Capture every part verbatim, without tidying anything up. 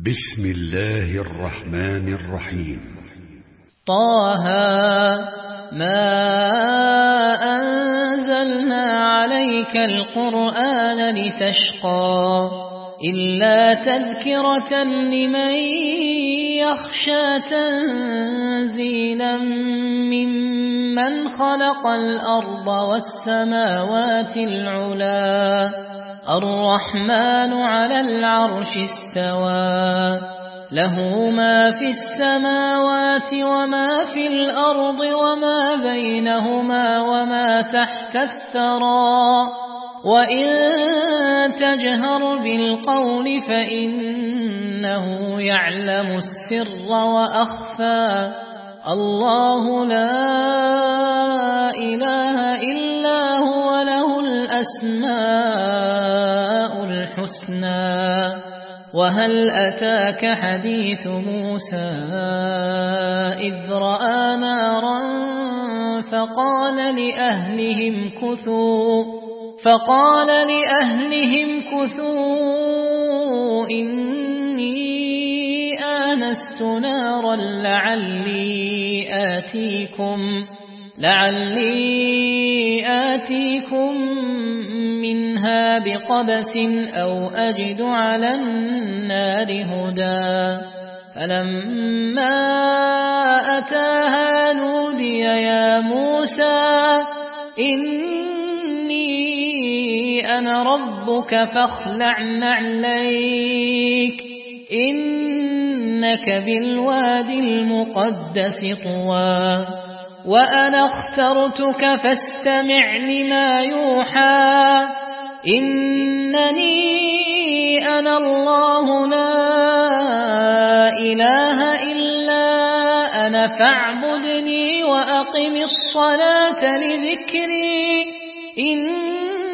بسم الله الرحمن الرحيم. طه ما أنزلنا عليك القرآن لتشقى إلا تذكرة لمن يخشى تنزيلا ممن خلق الأرض والسماوات العلا الرحمن على العرش استوى له ما في السماوات وما في الأرض وما بينهما وما تحت الثرى وإن تجهر بالقول فإنه يعلم السر وأخفى الله لا إله إلا هو له الأسماء الحسنى وهل أتاك حديث موسى إذ رأى نارا فقال لأهلهم كثوا فقال لأهلهم كثوا إني آنست نارا لعلي آتيكم لعلي آتيكم منها بقبس أو أجد على النار هدى فلما أتاها نودي يا موسى إني أنا ربك فاخلع نعليك إنك بالوادي المقدس طوى وأنا اخترتك فاستمع لما يوحى إنني أنا الله لا إله إلا أنا فاعبدني وأقم الصلاة لذكري إن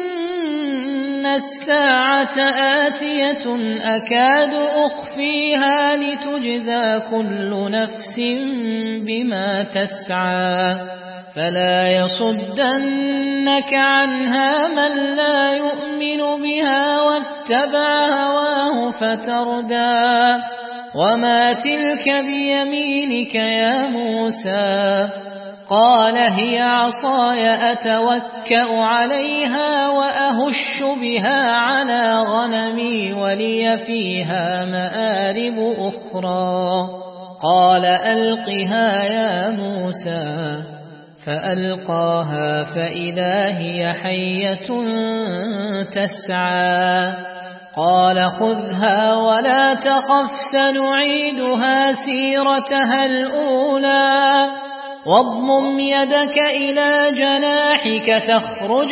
الساعة آتية أكاد أخفيها لتجزى كل نفس بما تسعى فلا يصدنك عنها من لا يؤمن بها واتبع هواه فتردى وما تلك بيمينك يا موسى قال هي عصاي أتوكأ عليها وأهش بها على غنمي ولي فيها مآرب أخرى قال ألقها يا موسى فألقاها فإذا هي حية تسعى قال خذها ولا تخف سنعيدها سيرتها الأولى واضمم يدك إلى جناحك تخرج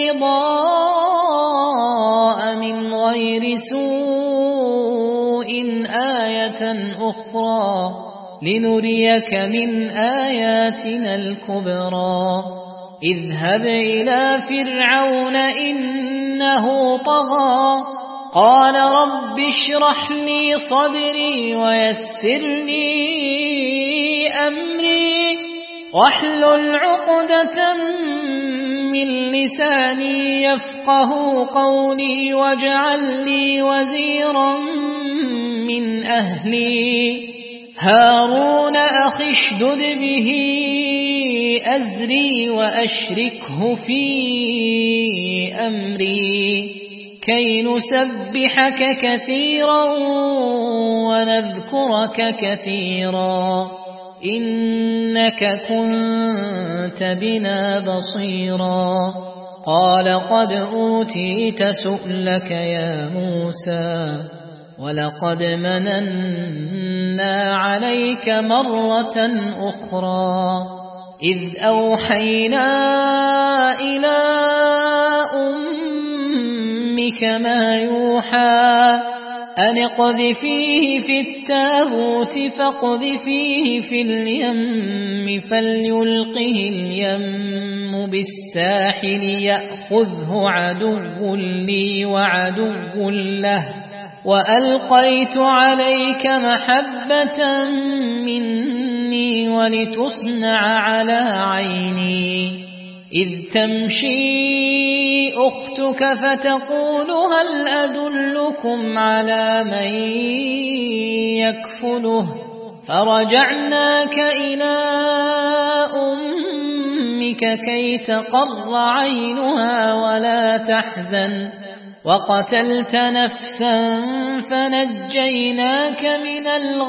بيضاء من غير سوء آية أخرى لنريك من آياتنا الكبرى اذهب إلى فرعون إنه طغى قال رب اشرح لي صدري ويسر لي أمري واحلل عقدة من لساني يفقه قولي واجعل لي وزيرا من أهلي هارون أخي اشدد به أزري وأشركه في أمري كي نسبحك كثيرا ونذكرك كثيرا إنك كنت بنا بصيرا قال قد أوتيت سؤلك يا موسى ولقد مننا عليك مرة أخرى إذ أوحينا إلى أمك ما يوحى أن اقذفيه في التابوت فاقذفيه في اليم فليلقه اليم بالساحل يأخذه عدو لي وعدو له وألقيت عليك محبة مني ولتصنع على عيني إذ تمشي أختك فتقول هل أدلكم على من يكفله فرجعناك إلى أمك كي تقر عينها ولا تحزن وقتلت نفسا فنجيناك من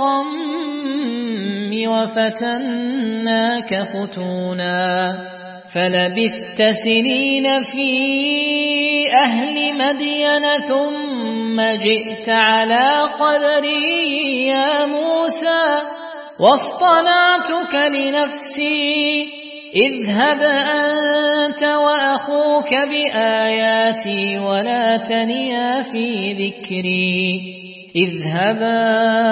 الغم وفتناك فتونا فلبثت سنين في أهل مدين ثم جئت على قدري يا موسى واصطنعتك لنفسي اذهب أنت وأخوك بآياتي ولا تنيا في ذكري اذهبا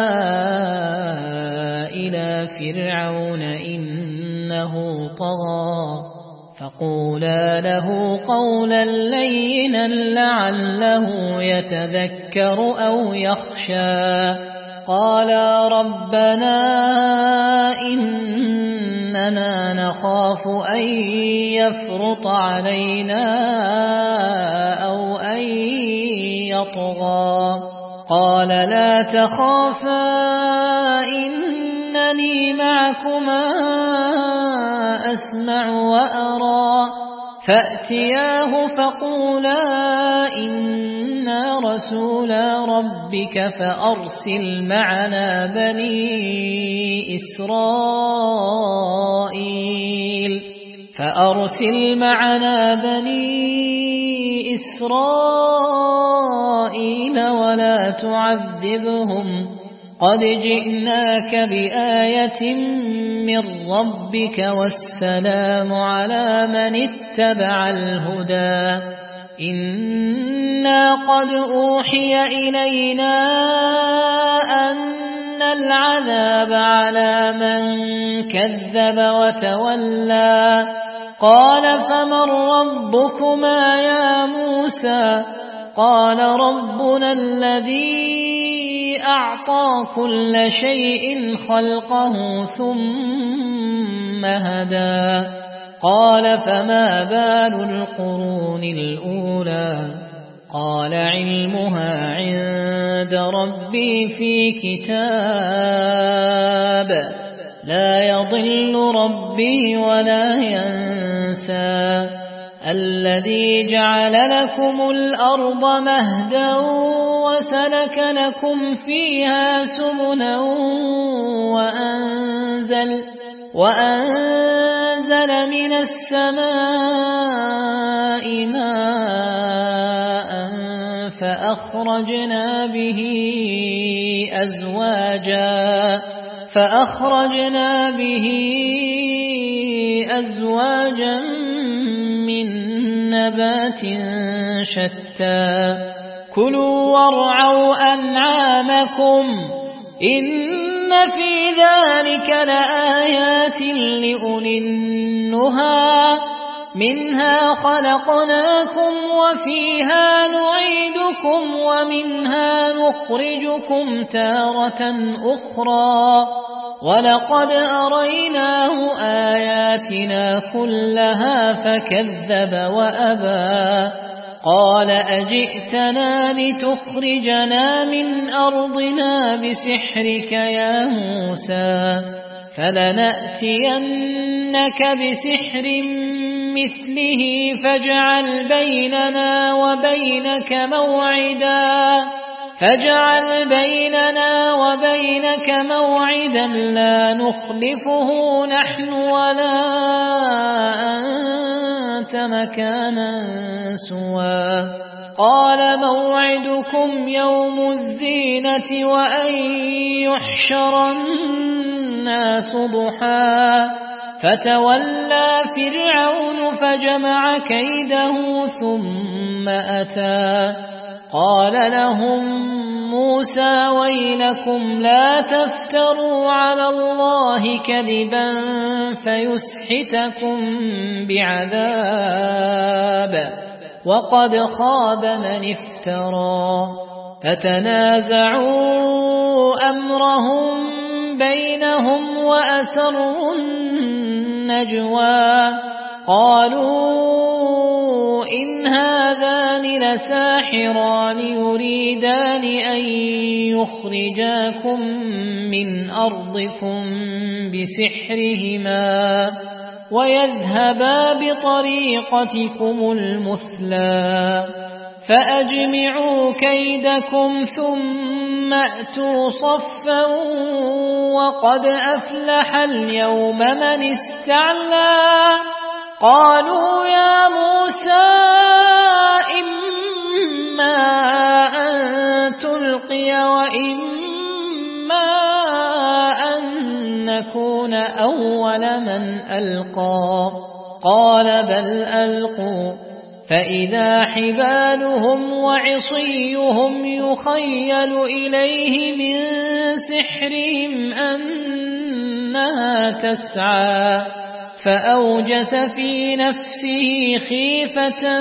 إلى فرعون إنه طغى فقولا له قولا لينا لعله يتذكر أو يخشى قالا ربنا إننا نخاف أن يفرط علينا أو أن يطغى قال لا تخافا إنني معكما أسمع وأرى فأتياه فقولا إنا رسولا ربك فأرسل معنا بني إسرائيل فأرسل معنا بني إسرائيل ولا تعذبهم قد جئناك بآية من ربك والسلام على من اتبع الهدى إنا قد أوحي إلينا أن العذاب على من كذب وتولى قال فمن ربكما يا موسى قال ربنا الذي أعطى كل شيء خلقه ثم هدى قال فما بال القرون الأولى قال علمها عند ربي في كتاب لا يضل ربي ولا ينسى الذي جعل لكم الأرض مهدا وسلك لكم فيها سبلا وأنزل, وأنزل من السماء ماء فأخرجنا به أزواجا فأخرجنا به أزواجا من نبات شتى كلوا وارعوا أنعامكم إن في ذلك لآيات لأولي النهى منها خلقناكم وفيها نعيدكم ومنها نخرجكم تارة أخرى ولقد أريناه آياتنا كلها فكذب وأبى قال أجئتنا لتخرجنا من أرضنا بسحرك يا موسى فلنأتينك بسحر مثله فاجعل بيننا وبينك موعدا فاجعل بيننا وبينك موعدا لا نخلفه نحن ولا أنت مكانا سوى قال موعدكم يوم الزينة وأن يحشر الناس ضحى فتولى فرعون فجمع كيده ثم أتى قال لهم موسى ويلكم لا تفتروا على الله كذبا فيسحتكم بعذاب وقد خاب من افترى فتنازعوا أمرهم بينهم وأسروا النجوى قالوا إن هذان لساحران يريدان أن يخرجاكم من أرضكم بسحرهما ويذهبا بطريقتكم المثلى فأجمعوا كيدكم ثم أتوا صفا وقد أفلح اليوم من استعلى قالوا يا موسى إما أن تلقي وإما أن نكون أول من ألقى قال بل ألقوا فإذا حبالهم وعصيهم يخيل إليه من سحرهم أنها تسعى فأوجس في نفسه خيفة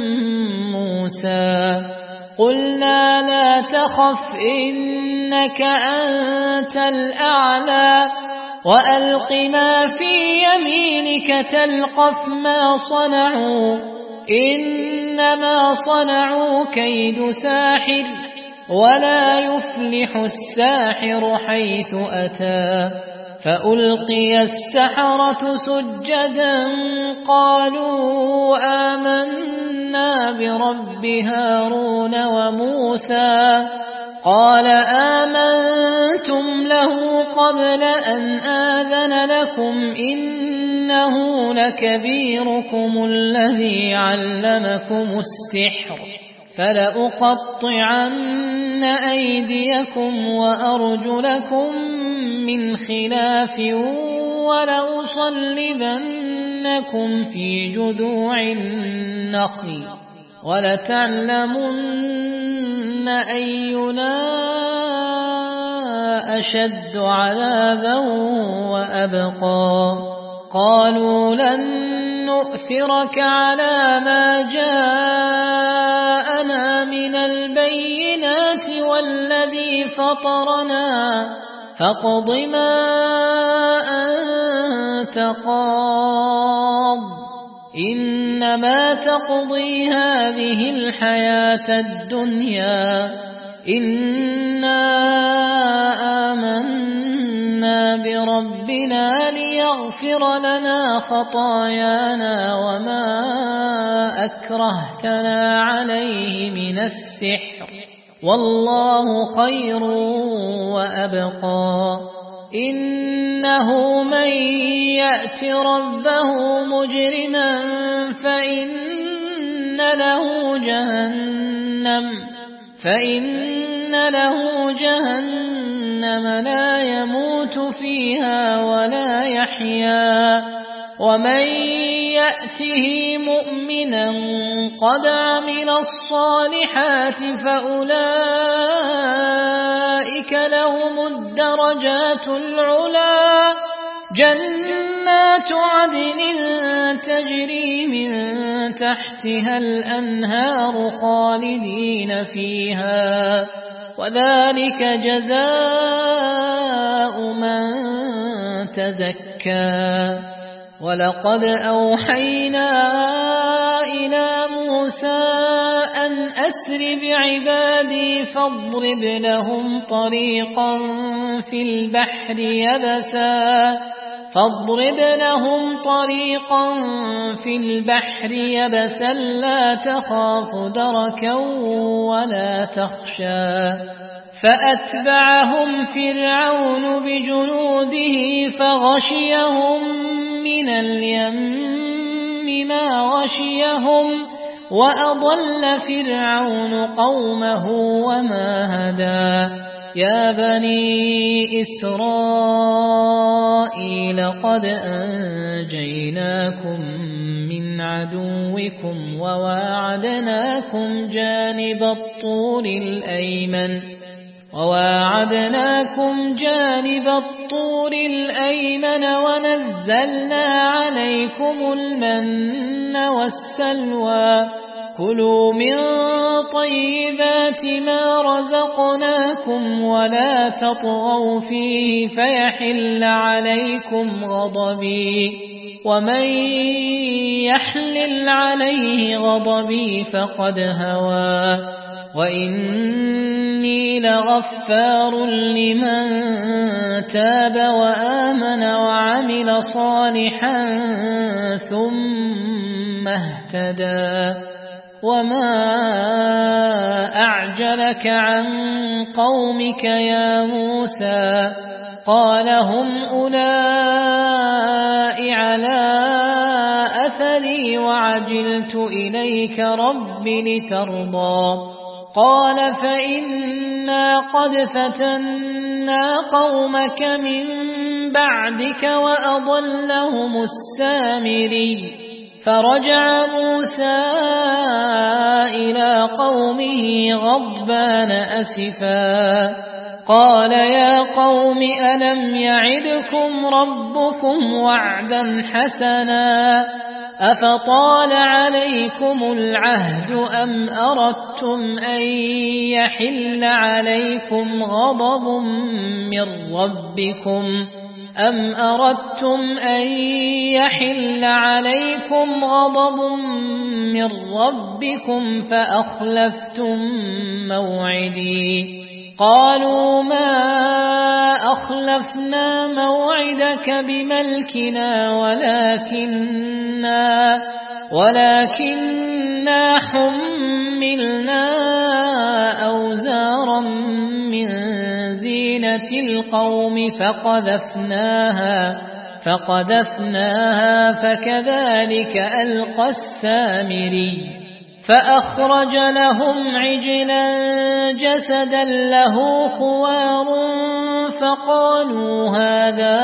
موسى قلنا لا تخف إنك أنت الأعلى وألق ما في يمينك تلقف ما صنعوا إنما صنعوا كيد ساحر ولا يفلح الساحر حيث أتى فألقي السحرة سجدا قالوا آمنا برب هارون وموسى قال آمنتم له قبل أن آذن لكم إنه لكبيركم الذي علمكم السحر فلأقطعن أيديكم وأرجلكم من خلاف ولأصلبنكم في جذوع النخل ولتعلمن أينا أشد عذابا وأبقى قالوا لن نؤثرك على ما جاءنا من البينات والذي فطرنا فاقض ما أنت قاض إنما تقضي هذه الحياة الدنيا إنا آمنا بربنا ليغفر لنا خطايانا وما أكرهتنا عليه من السحر والله خير وأبقى إنه من يأت ربه مجرما فإن له جهنم فإن له جهنم لا يموت فيها ولا يحيا ومن يأته مؤمنا قد عمل الصالحات فأولئك لهم الدرجات العلى جنات عدن تجري من تحتها الأنهار خالدين فيها وذلك جزاء من تزكى ولقد أوحينا إلى موسى أن أسر بعبادي فاضرب لهم طريقا في البحر يبسا فاضرب لهم طريقا في البحر يبسا لا تخاف دركا ولا تخشى فأتبعهم فرعون بجنوده فغشيهم من اليم ما غشيهم وأضل فرعون قومه وما هدى يا بني إسرائيل قد أنجيناكم من عدوكم وواعدناكم جانب الطور الأيمن وواعدناكم جانب الطور الأيمن ونزلنا عليكم المن والسلوى كلوا من طيبات ما رزقناكم ولا تطغوا فيه فيحل عليكم غضبي ومن يحلل عليه غضبي فقد هوى وإني لغفار لمن تاب وآمن وعمل صالحا ثم اهتدى وما أعجلك عن قومك يا موسى قال هم أولئك على أثري وعجلت إليك رب لترضى قال فإنا قد فتنا قومك من بعدك وأضلهم السامري فرجع موسى إلى قومه غضبان أسفا قال يا قوم ألم يعدكم ربكم وعدا حسنا أفطال عليكم العهد أم أردتم أن يحل عليكم غضب من ربكم أم أردتم أن يحل عليكم غضب من ربكم فأخلفتم موعدي قالوا ما أخلفنا موعدك بملكنا ولكننا ولكننا حملنا أوزارا من زينة القوم فقذفناها فقذفناها فكذلك ألقى السامري فأخرج لهم عجلا جسدا له خوار فقالوا هذا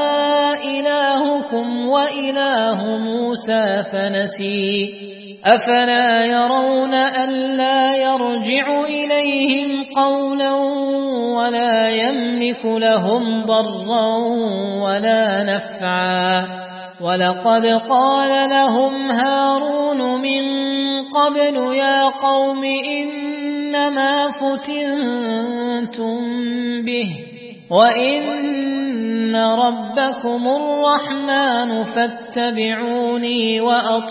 إلهكم وإله موسى فنسي أفلا يرون ألا يرجع إليهم قولا ولا يملك لهم ضرا ولا نفعا ولقد قال لهم هارون من قبل يا قوم إنما فتنتم به وإن ربكم الرحمن فاتبعوني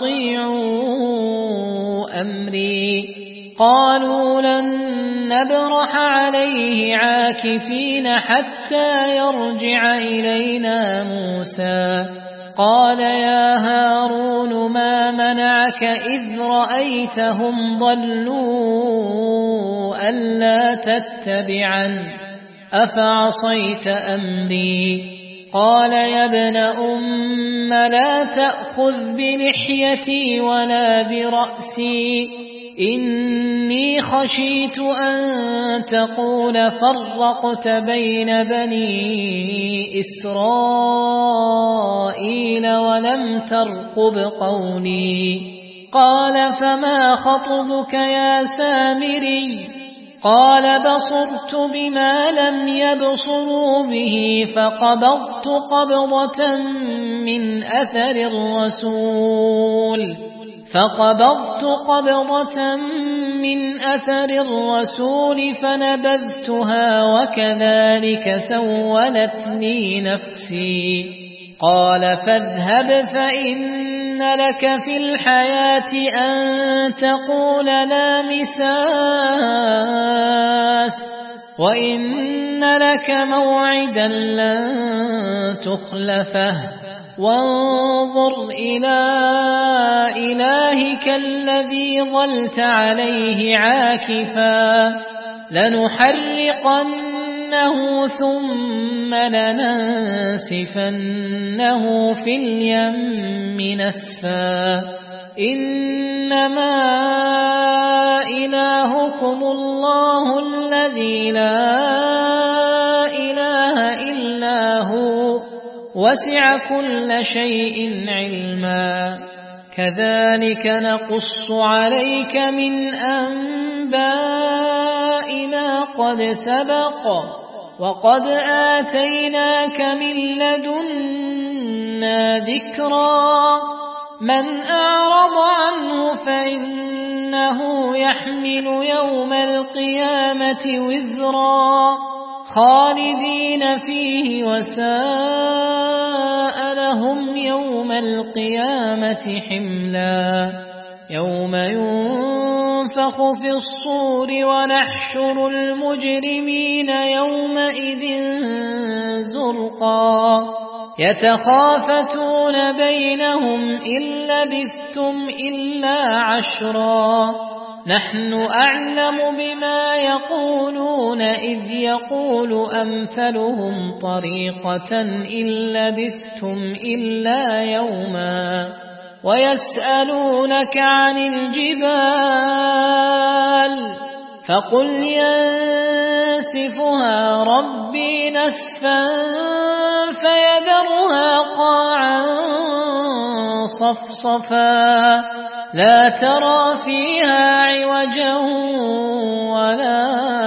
وأطيعوا أمري قالوا لن نبرح عليه عاكفين حتى يرجع إلينا موسى قال يا هارون ما منعك إذ رأيتهم ضلوا ألا تتبعن أفعصيت أمري قال يا ابن أم لا تأخذ بلحيتي ولا برأسي إني خشيت أن تقول فرقت بين بني إسرائيل ولم ترقب قولي قال فما خطبك يا سامري قال بصرت بما لم يبصروا به فقبضت قبضة من أثر الرسول فقبضت قبضة من أثر الرسول فنبذتها وكذلك سولت لي نفسي قال فاذهب فإن لك في الحياة أن تقول لا مساس وإن لك موعدا لن تخلفه وانظر إلى إلهك الذي ظلت عليه عاكفا لنحرقنه ثم لننسفنه في اليم نسفا إنما إلهكم الله الذي لا إله إلا هو وسع كل شيء علما كذلك نقص عليك من أنباء ما قد سبق وقد آتيناك من لدنا ذكرا من أعرض عنه فإنه يحمل يوم القيامة وزرا خالدين فيه وساء لهم يوم القيامة حملا يوم ينفخ في الصور ونحشر المجرمين يومئذ زرقا يتخافتون بينهم إن لبثتم إلا عشرا نحن أعلم بما يقولون إذ يقول أمثلهم طريقة إن لبثتم إلا يوما ويسألونك عن الجبال فقل ينسفها ربي نسفا فيذرها قاعا صفصفا لا ترى فيها عوجا ولا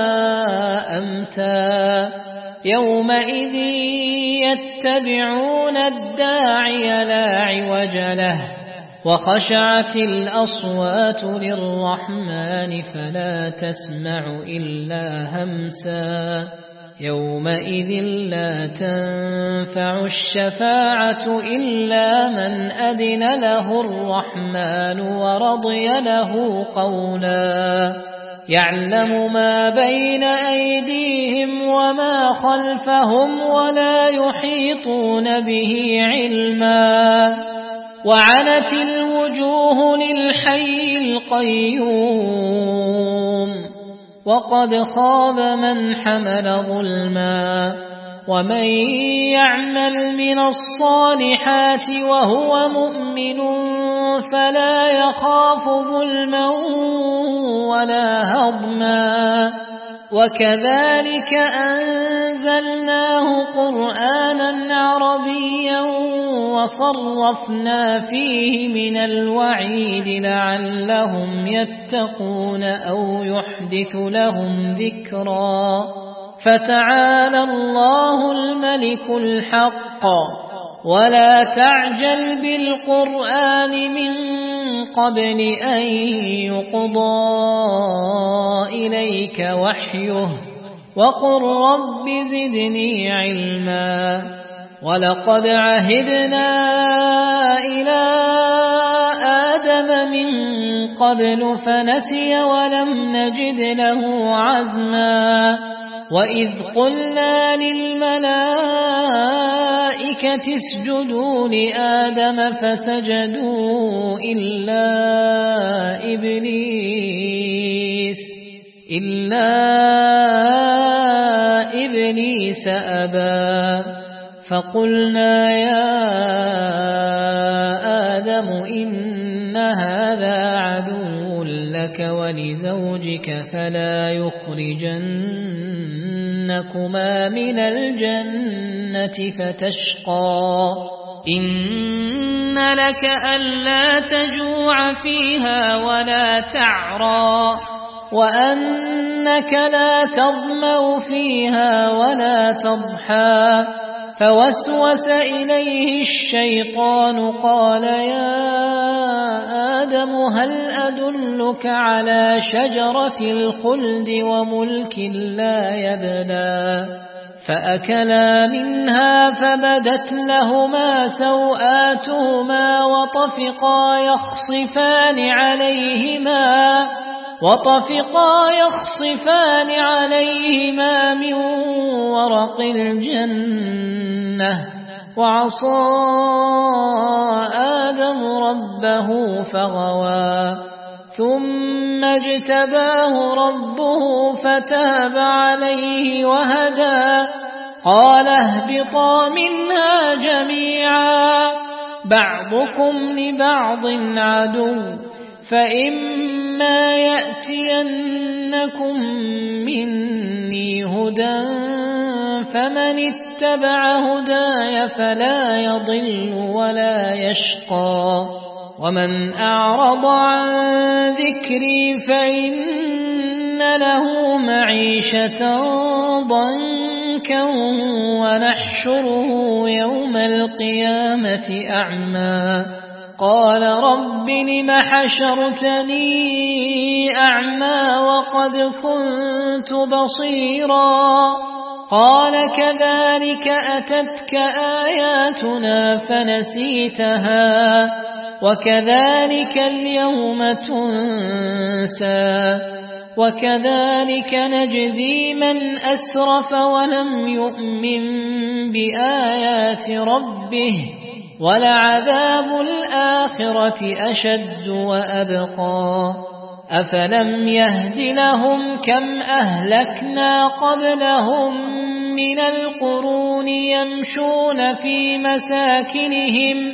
أمتا يومئذ يتبعون الداعي لا عوج له وخشعت الأصوات للرحمن فلا تسمع إلا همسا يومئذ لا تنفع الشفاعة إلا من أذن له الرحمن ورضي له قولا يعلم ما بين أيديهم وما خلفهم ولا يحيطون به علما وعنت الوجوه للحي القيوم وقد خاب من حمل ظلما ومن يعمل من الصالحات وهو مؤمن فلا يخاف ظلما ولا هضما وكذلك أنزلناه قرآنا عربيا وصرفنا فيه من الوعيد لعلهم يتقون أو يحدث لهم ذكرا فتعالى الله الملك الحق ولا تعجل بالقرآن من قبل أن يقضى إليك وحيه وقل رب زدني علما ولقد عهدنا إلى آدم من قبل فنسي ولم نجد له عزما وإذ قلنا للملائكة اسجدوا لآدم فسجدوا إلا إبليس إلا إبليس أبى فقلنا يا آدم إن هذا عدو لك ولزوجك فلا يخرجنكما من الجنة فتشقى إن لك ألا تجوع فيها ولا تعرى وأنك لا تظمأ فيها ولا تضحى فوسوس إليه الشيطان قال يا آدم هل أدلك على شجرة الخلد وملك لا يبلى فأكلا منها فبدت لهما سوآتهما وطفقا يخصفان عليهما وطفقا يخصفان عليهما من ورق الجنة وعصى آدم ربه فغوى ثم اجتباه ربه فتاب عليه وهدى قال اهبطا منها جميعا بعضكم لبعض عدو فإما يأتينكم مني هدى فمن اتبع هداي فلا يضل ولا يشقى ومن أعرض عن ذكري فإن له معيشة ضنكا ونحشره يوم القيامة أعمى قال رب لم حشرتني أعمى وقد كنت بصيرا قال كذلك أتتك آياتنا فنسيتها وكذلك اليوم تنسى وكذلك نجزي من أسرف ولم يؤمن بآيات ربه ولعذاب الآخرة أشد وأبقى أفلم يهد لهم كم أهلكنا قبلهم من القرون يمشون في مساكنهم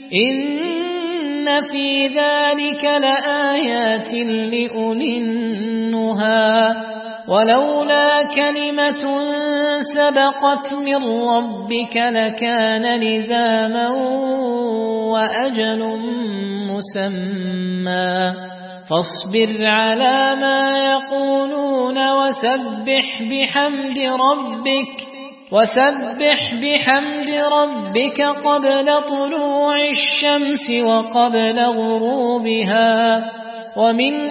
إن في ذلك لآيات لأولي النهى ولولا كلمة سبقت من ربك لكان لزاما وأجل مسمى فاصبر على ما يقولون وسبح بحمد ربك وسبح بحمد ربك قبل طلوع الشمس وقبل غروبها ومن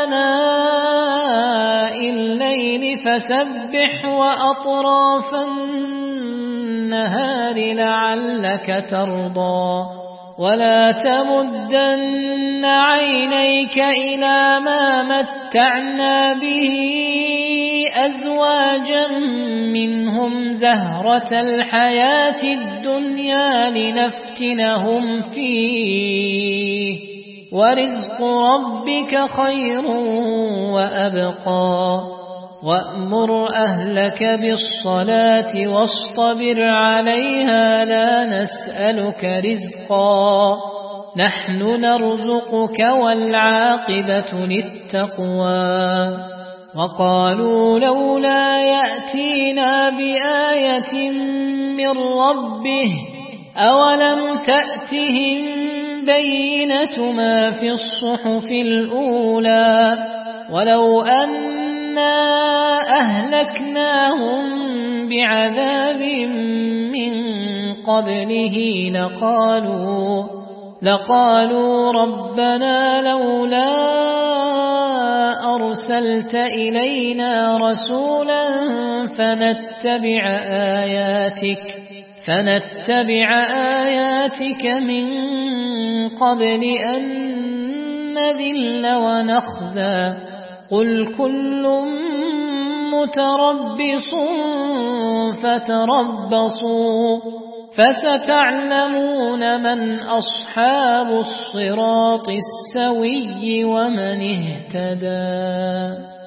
آناء الليل فسبح وأطراف النهار لعلك ترضى ولا تمدن عينيك إلى ما متعنا به أزواجا منهم زهرة الحياة الدنيا لنفتنهم فيه ورزق ربك خير وأبقى وأمر أهلك بالصلاة واصطبر عليها لا نسألك رزقا نحن نرزقك والعاقبة للتقوى وقالوا لولا يأتينا بآية من ربه أولم تأتهم بينة ما في الصحف الأولى ولو أنا أهلكناهم بعذاب من قبله لقالوا لقالوا ربنا لولا أرسلت إلينا رسولا فنتبع آياتك فنتبع آياتك من قبل أن نذل ونخزى قل كل متربص فتربصوا فستعلمون من أصحاب الصراط السوي ومن اهتدى.